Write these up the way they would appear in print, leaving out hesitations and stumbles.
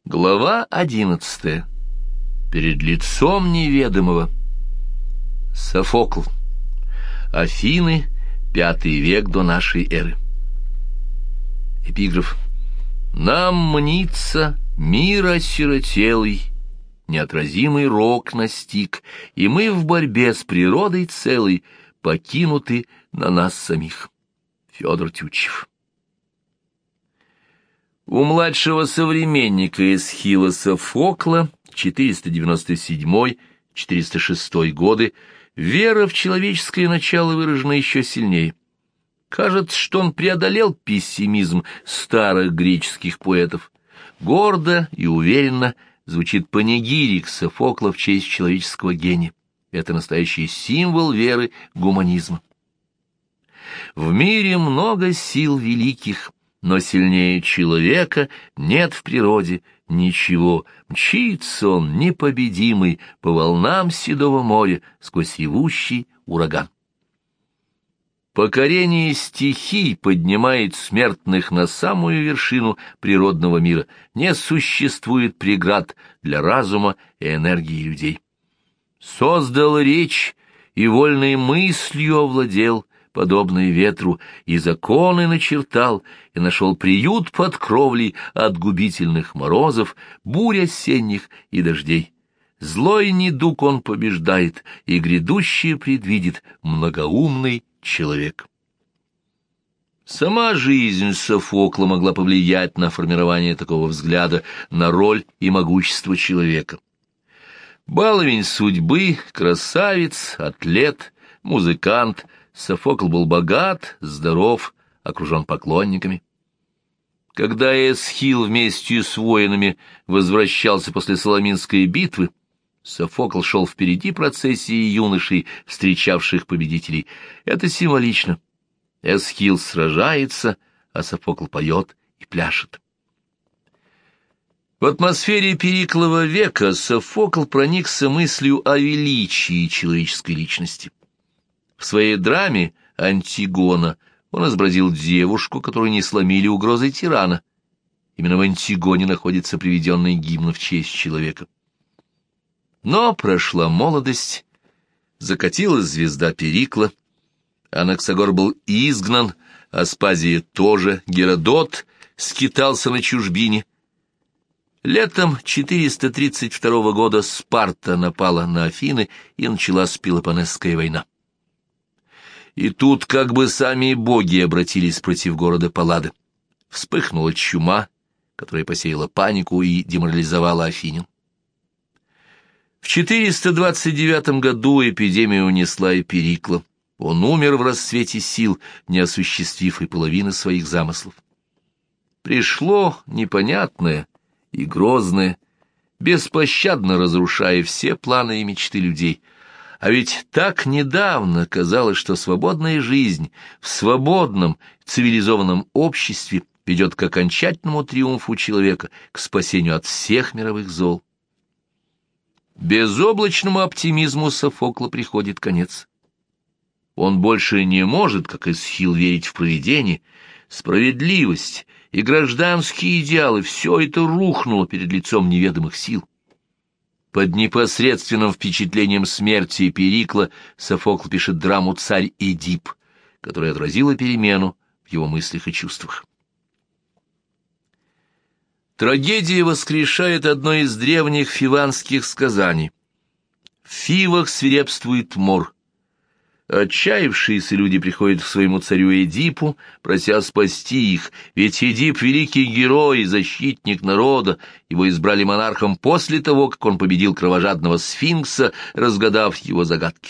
Глава 11. Перед лицом неведомого. Софокл. Афины, V век до нашей эры. Эпиграф. Нам мнится мир осиротелый, неотразимый рок настиг, и мы в борьбе с природой целой покинуты на нас самих. Федор Тютчев. У младшего современника Эсхила Софокла 497-406 годы вера в человеческое начало выражена еще сильнее. Кажется, что он преодолел пессимизм старых греческих поэтов. Гордо и уверенно звучит панигирик Софокла в честь человеческого гения. Это настоящий символ веры гуманизма. В мире много сил великих, но сильнее человека нет в природе ничего. Мчится он непобедимый по волнам седого моря сквозь ревущий ураган. Покорение стихий поднимает смертных на самую вершину природного мира. Не существует преград для разума и энергии людей. Создал речь и вольной мыслью овладел, подобный ветру, и законы начертал, и нашел приют под кровлей от губительных морозов, бурь осенних и дождей. Злой недуг он побеждает, и грядущее предвидит многоумный человек. Сама жизнь Софокла могла повлиять на формирование такого взгляда на роль и могущество человека. Баловень судьбы, красавец, атлет, музыкант, Софокл был богат, здоров, окружен поклонниками. Когда Эсхил вместе с воинами возвращался после Саламинской битвы, Софокл шел впереди процессии юношей, встречавших победителей. Это символично. Эсхил сражается, а Софокл поет и пляшет. В атмосфере Периклова века Софокл проникся мыслью о величии человеческой личности. В своей драме «Антигона» он изобразил девушку, которую не сломили угрозой тирана. Именно в «Антигоне» находится приведенный гимн в честь человека. Но прошла молодость, закатилась звезда Перикла, Анаксагор был изгнан, Аспазия тоже, Геродот скитался на чужбине. Летом 432 года Спарта напала на Афины, и началась Пелопоннесская война. И тут как бы сами боги обратились против города Паллады. Вспыхнула чума, которая посеяла панику и деморализовала афинян. В 429 году эпидемия унесла и Перикла. Он умер в расцвете сил, не осуществив и половины своих замыслов. Пришло непонятное и грозное, беспощадно разрушая все планы и мечты людей. А ведь так недавно казалось, что свободная жизнь в свободном, цивилизованном обществе ведет к окончательному триумфу человека, к спасению от всех мировых зол. Безоблачному оптимизму Софокла приходит конец. Он больше не может, как Эсхил, верить в провидение. Справедливость и гражданские идеалы — все это рухнуло перед лицом неведомых сил. Под непосредственным впечатлением смерти Перикла Софокл пишет драму «Царь Эдип», которая отразила перемену в его мыслях и чувствах. Трагедия воскрешает одно из древних фиванских сказаний. В Фивах свирепствует мор. Отчаявшиеся люди приходят к своему царю Эдипу, прося спасти их, ведь Эдип — великий герой и защитник народа, его избрали монархом после того, как он победил кровожадного сфинкса, разгадав его загадки.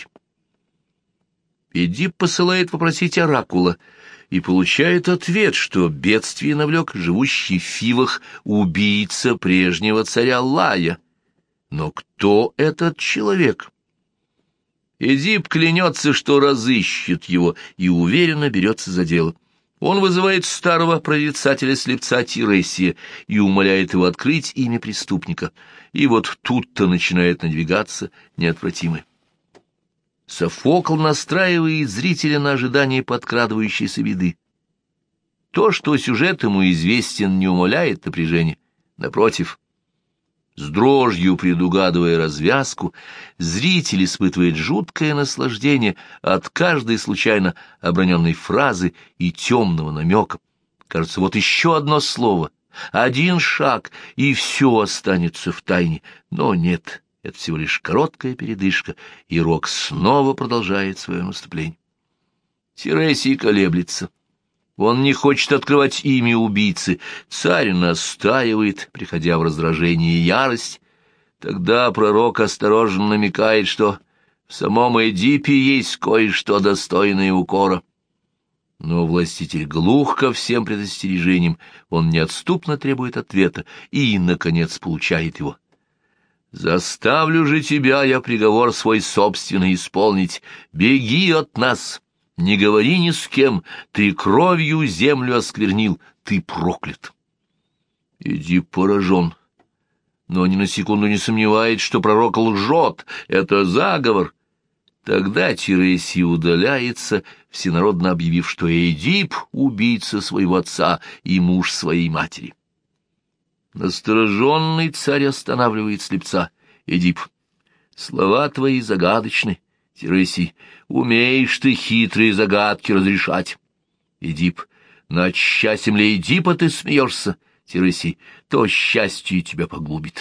Эдип посылает попросить оракула и получает ответ, что бедствие навлек живущий в Фивах убийца прежнего царя Лая. Но кто этот человек? Эдип клянется, что разыщет его, и уверенно берется за дело. Он вызывает старого прорицателя-слепца Тиресия и умоляет его открыть имя преступника. И вот тут-то начинает надвигаться неотвратимое. Софокл настраивает зрителя на ожидание подкрадывающейся беды. То, что сюжет ему известен, не умаляет напряжения. Напротив, С дрожью предугадывая развязку, зритель испытывает жуткое наслаждение от каждой случайно оброненной фразы и темного намека. Кажется, вот еще одно слово, один шаг, и все останется в тайне. Но нет, это всего лишь короткая передышка, и Рок снова продолжает свое наступление. Тересий колеблется. Он не хочет открывать имя убийцы. Царь настаивает, приходя в раздражение и ярость. Тогда пророк осторожно намекает, что в самом Эдипе есть кое-что достойное укора. Но властитель глух ко всем предостережениям, он неотступно требует ответа и, наконец, получает его. «Заставлю же тебя я приговор свой собственный исполнить. Беги от нас!» Не говори ни с кем, ты кровью землю осквернил, ты проклят. Эдип поражен, но ни на секунду не сомневается, что пророк лжет, это заговор. Тогда Тересий удаляется, всенародно объявив, что Эдип — убийца своего отца и муж своей матери. Настороженный царь останавливает слепца. Эдип, слова твои загадочны. Тересий, умеешь ты хитрые загадки разрешать. Эдип, над счастьем ли Эдипа ты смеешься? Тересий, то счастье тебя погубит.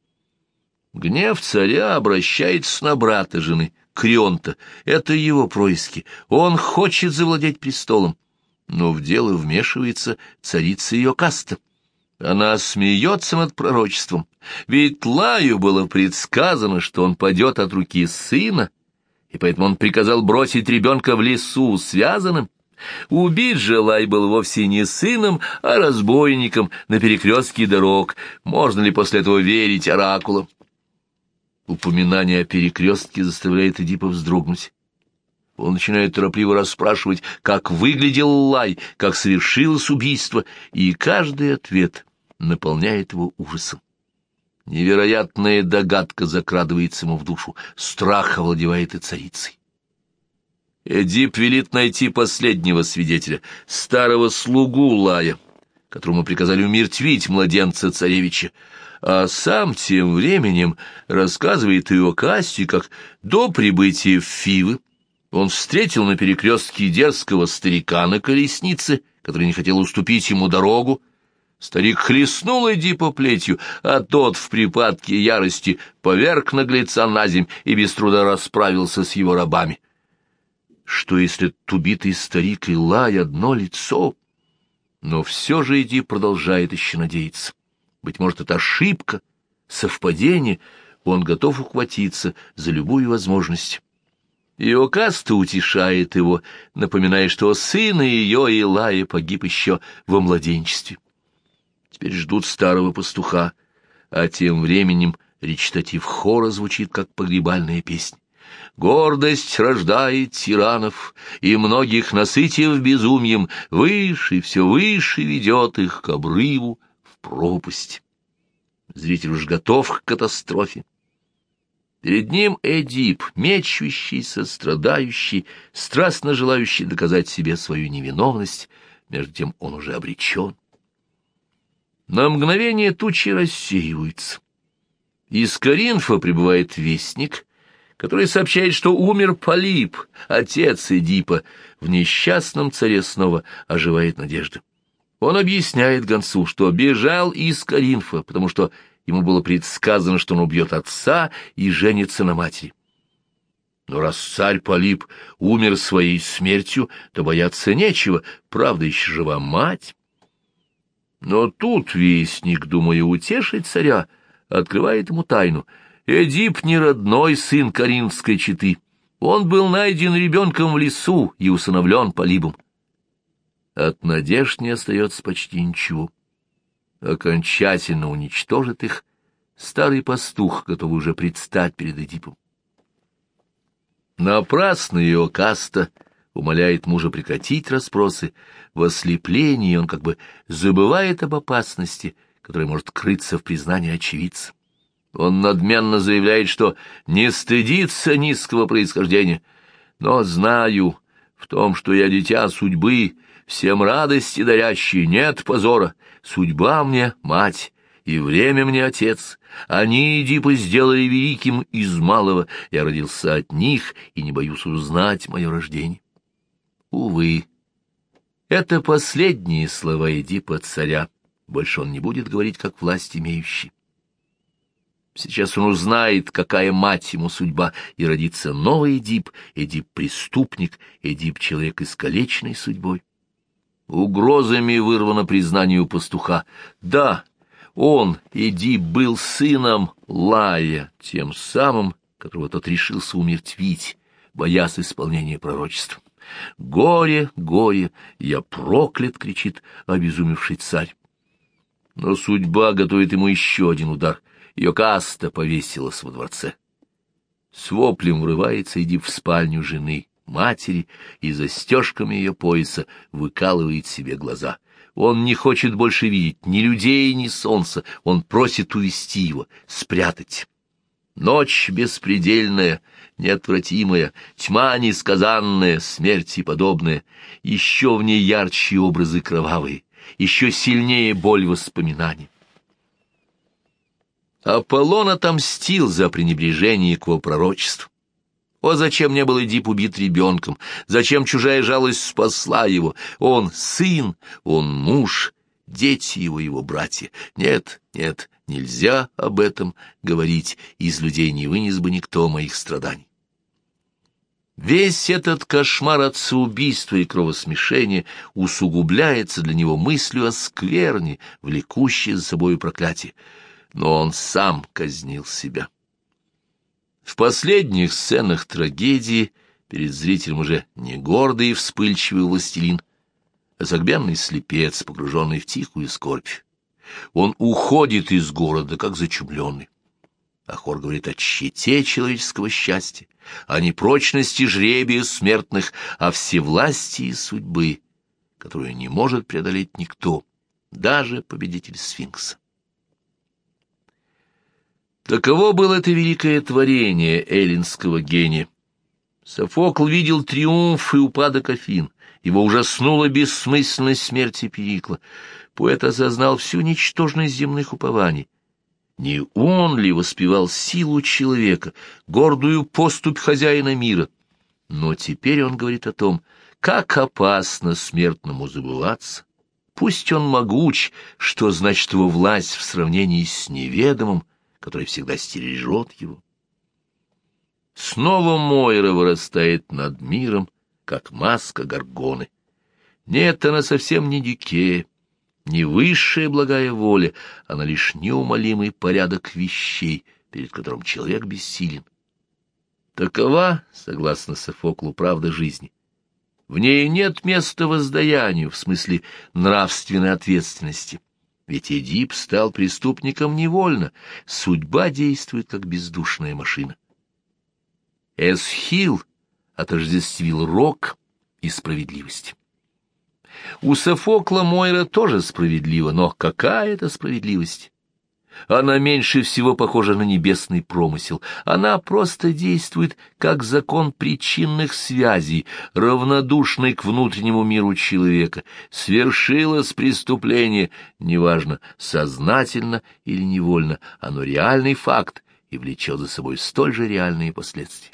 Гнев царя обращается на брата жены, Крионта. Это его происки. Он хочет завладеть престолом. Но в дело вмешивается царица Иокаста. Она смеется над пророчеством. Ведь Лаю было предсказано, что он падет от руки сына, и поэтому он приказал бросить ребенка в лесу связанным. Убит же Лай был вовсе не сыном, а разбойником на перекрестке дорог. Можно ли после этого верить оракулам? Упоминание о перекрестке заставляет Эдипа вздрогнуть. Он начинает торопливо расспрашивать, как выглядел Лай, как совершилось убийство, и каждый ответ наполняет его ужасом. Невероятная догадка закрадывается ему в душу, страх овладевает и царицей. Эдип велит найти последнего свидетеля, старого слугу Лая, которому приказали умертвить младенца-царевича, а сам тем временем рассказывает Иокасте, как до прибытия в Фивы он встретил на перекрестке дерзкого старика на колеснице, который не хотел уступить ему дорогу. Старик хлестнул Эдипа плетью, а тот в припадке ярости поверг наглеца на земь и без труда расправился с его рабами. Что, если этот убитый старик и Лай одно лицо? Но все же Эдип продолжает еще надеяться. Быть может, это ошибка, совпадение, он готов ухватиться за любую возможность. Иокаста утешает его, напоминая, что сын ее Илая погиб еще во младенчестве. Теперь ждут старого пастуха, а тем временем речитатив хора звучит, как погребальная песня. «Гордость рождает тиранов, и многих, насытив безумием, выше, все выше ведет их к обрыву в пропасть». Зритель уж готов к катастрофе. Перед ним Эдип, мечущийся, страдающий, страстно желающий доказать себе свою невиновность, между тем он уже обречен. На мгновение тучи рассеиваются. Из Коринфа прибывает вестник, который сообщает, что умер Полип, отец Эдипа. В несчастном царе снова оживает надежда. Он объясняет гонцу, что бежал из Коринфа, потому что ему было предсказано, что он убьет отца и женится на матери. Но раз царь Полип умер своей смертью, то бояться нечего, правда, еще жива мать. Но тут вестник, думая утешить царя, открывает ему тайну. Эдип не родной сын коринфской четы. Он был найден ребенком в лесу и усыновлен Полибом. От надежд не остается почти ничего. Окончательно уничтожит их старый пастух, готовый уже предстать перед Эдипом. Напрасно Иокаста умоляет мужа прекратить расспросы. В ослеплении он как бы забывает об опасности, которая может крыться в признании очевидца. Он надменно заявляет, что не стыдится низкого происхождения, но знаю в том, что я дитя судьбы, всем радости дарящий, нет позора, судьба мне мать, и время мне отец. Они, Эдипа, сделали великим из малого. Я родился от них, и не боюсь узнать мое рождение. Увы, это последние слова Эдипа царя. Больше он не будет говорить, как власть имеющий. Сейчас он узнает, какая мать ему судьба, и родится новый Эдип, Эдип-преступник, Эдип-человек искалеченный судьбой. Угрозами вырвано признание у пастуха. Да, он, Эдип, был сыном Лая, тем самым, которого тот решился умертвить, боясь исполнения пророчества. «Горе, горе, я проклят!» — кричит обезумевший царь. Но судьба готовит ему еще один удар. Йокаста повесилась во дворце. С воплем врывается Эдип в спальню жены, матери, и застежками ее пояса выкалывает себе глаза. Он не хочет больше видеть ни людей, ни солнца. Он просит увести его, спрятать. Ночь беспредельная, неотвратимая, тьма несказанная, смерти подобная. Еще в ней ярче образы кровавые, еще сильнее боль воспоминаний. Аполлон отомстил за пренебрежение к его пророчеству. О, зачем не был Эдип убит ребенком? Зачем чужая жалость спасла его? Он сын, он муж, дети его братья. Нет, нет, нельзя об этом говорить, из людей не вынес бы никто моих страданий. Весь этот кошмар отцеубийства и кровосмешения усугубляется для него мыслью о скверне, влекущей за собою проклятие. Но он сам казнил себя. В последних сценах трагедии перед зрителем уже не гордый и вспыльчивый властелин, а согбенный слепец, погруженный в тихую скорбь. Он уходит из города, как зачумленный. А хор говорит о тщете человеческого счастья, о непрочности жребия смертных, о всевластии судьбы, которую не может преодолеть никто, даже победитель сфинкса. Таково было это великое творение эллинского гения. Софокл видел триумф и упадок Афин, его ужаснула бессмысленность смерти Перикла. Поэт осознал всю ничтожность земных упований. Не он ли воспевал силу человека, гордую поступь хозяина мира? Но теперь он говорит о том, как опасно смертному забываться. Пусть он могуч, что значит его власть в сравнении с неведомым, который всегда стережет его. Снова Мойра вырастает над миром, как маска Горгоны. Нет, она совсем не Дикея, не высшая благая воля, она лишь неумолимый порядок вещей, перед которым человек бессилен. Такова, согласно Софоклу, правда жизни. В ней нет места воздаянию, в смысле нравственной ответственности. Ведь Эдип стал преступником невольно, судьба действует как бездушная машина. Эсхил отождествил рок и справедливость. У Софокла Мойра тоже справедлива, но какая это справедливость? Она меньше всего похожа на небесный промысел. Она просто действует как закон причинных связей, равнодушный к внутреннему миру человека. Свершилось преступление, неважно, сознательно или невольно, оно реальный факт и влечет за собой столь же реальные последствия.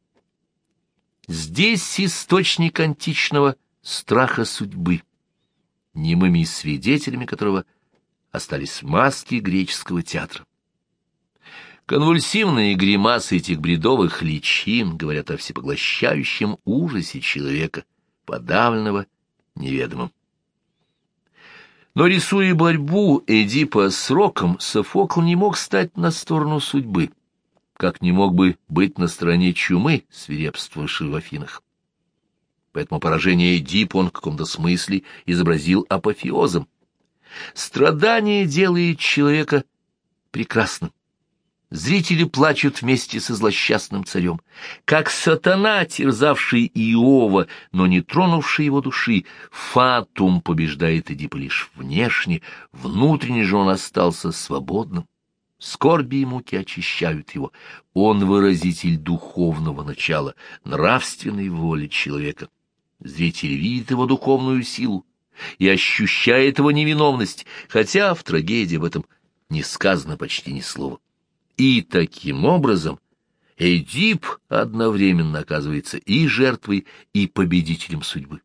Здесь источник античного страха судьбы, немыми свидетелями которого остались маски греческого театра. Конвульсивные гримасы этих бредовых личин говорят о всепоглощающем ужасе человека, подавленного неведомым. Но, рисуя борьбу Эдипа с роком, Софокл не мог стать на сторону судьбы, как не мог бы быть на стороне чумы, свирепствовавшей в Афинах. Поэтому поражение Эдипа он в каком-то смысле изобразил апофеозом. Страдание делает человека прекрасным. Зрители плачут вместе со злосчастным царем. Как сатана, терзавший Иова, но не тронувший его души, Фатум побеждает Эдипа лишь внешне, внутренне же он остался свободным. Скорби и муки очищают его. Он выразитель духовного начала, нравственной воли человека. Зритель видит его духовную силу и ощущает его невиновность, хотя в трагедии об этом не сказано почти ни слова. И таким образом Эдип одновременно оказывается и жертвой, и победителем судьбы.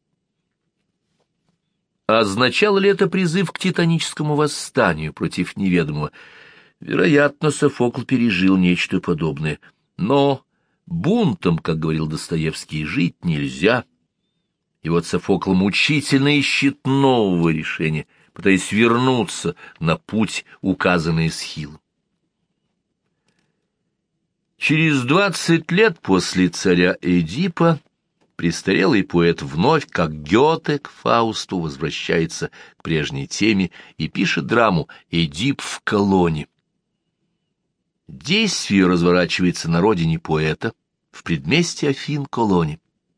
Означало ли это призыв к титаническому восстанию против неведомого? Вероятно, Софокл пережил нечто подобное. Но бунтом, как говорил Достоевский, жить нельзя. И вот Софокл мучительно ищет нового решения, пытаясь вернуться на путь, указанный Эсхилом. Через 20 лет после царя Эдипа престарелый поэт вновь, как Гёте к Фаусту, возвращается к прежней теме и пишет драму «Эдип в Колоне». Действие разворачивается на родине поэта, в предместье Афин Колоне.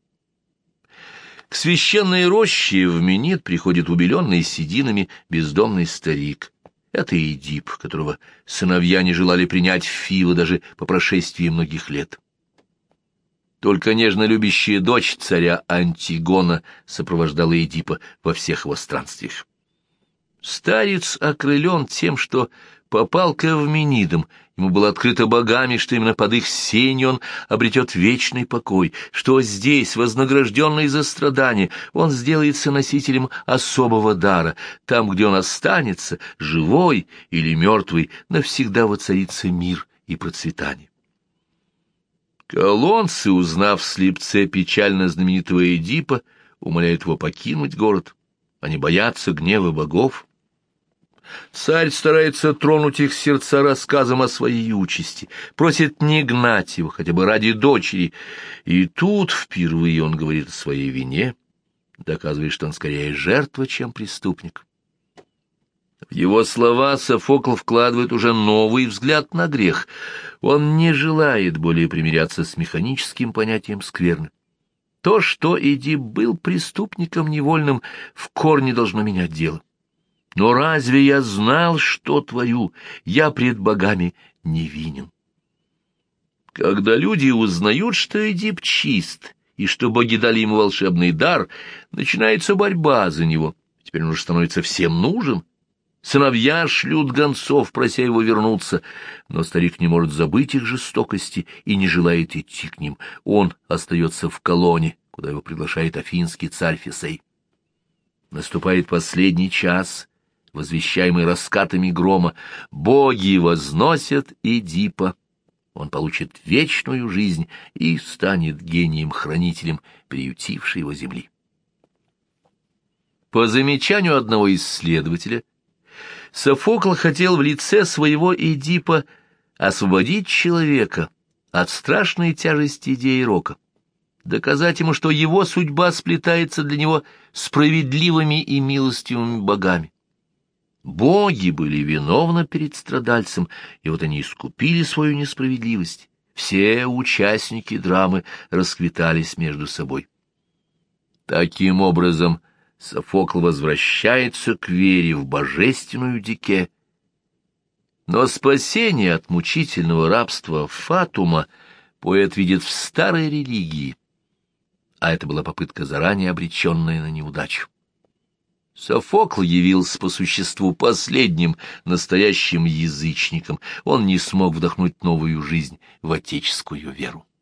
К священной роще в Менид приходит убеленный сединами бездомный старик. Это Эдип, которого сыновья не желали принять в Фивы даже по прошествии многих лет. Только нежно любящая дочь царя Антигона сопровождала Эдипа во всех его странствиях. Старец окрылен тем, что попал к Эвменидам, ему было открыто богами, что именно под их сенью он обретет вечный покой, что здесь, вознагражденный за страдания, он сделается носителем особого дара, там, где он останется, живой или мертвый, навсегда воцарится мир и процветание. Колонцы, узнав в слепце печально знаменитого Эдипа, умоляют его покинуть город. Они боятся гнева богов. Царь старается тронуть их сердца рассказом о своей участи, просит не гнать его, хотя бы ради дочери. И тут впервые он говорит о своей вине, доказывая, что он скорее жертва, чем преступник. В его слова Софокл вкладывает уже новый взгляд на грех. Он не желает более примиряться с механическим понятием скверны. То, что Эдип был преступником невольным, в корне должно менять дело. Но разве я знал, что творю? Я пред богами невинен. Когда люди узнают, что Эдип чист, и что боги дали ему волшебный дар, начинается борьба за него. Теперь он уже становится всем нужен. Сыновья шлют гонцов, прося его вернуться, но старик не может забыть их жестокости и не желает идти к ним. Он остается в Колоне, куда его приглашает афинский царь Фесей. Наступает последний час, возвещаемый раскатами грома. Боги возносят Эдипа. Он получит вечную жизнь и станет гением-хранителем приютившей его земли. По замечанию одного исследователя, Софокл хотел в лице своего Эдипа освободить человека от страшной тяжести идеи рока, доказать ему, что его судьба сплетается для него справедливыми и милостивыми богами. Боги были виновны перед страдальцем, и вот они искупили свою несправедливость. Все участники драмы расквитались между собой. Таким образом, Софокл возвращается к вере в божественную Дике. Но спасение от мучительного рабства Фатума поэт видит в старой религии, а это была попытка, заранее обреченная на неудачу. Софокл явился по существу последним настоящим язычником. Он не смог вдохнуть новую жизнь в отеческую веру.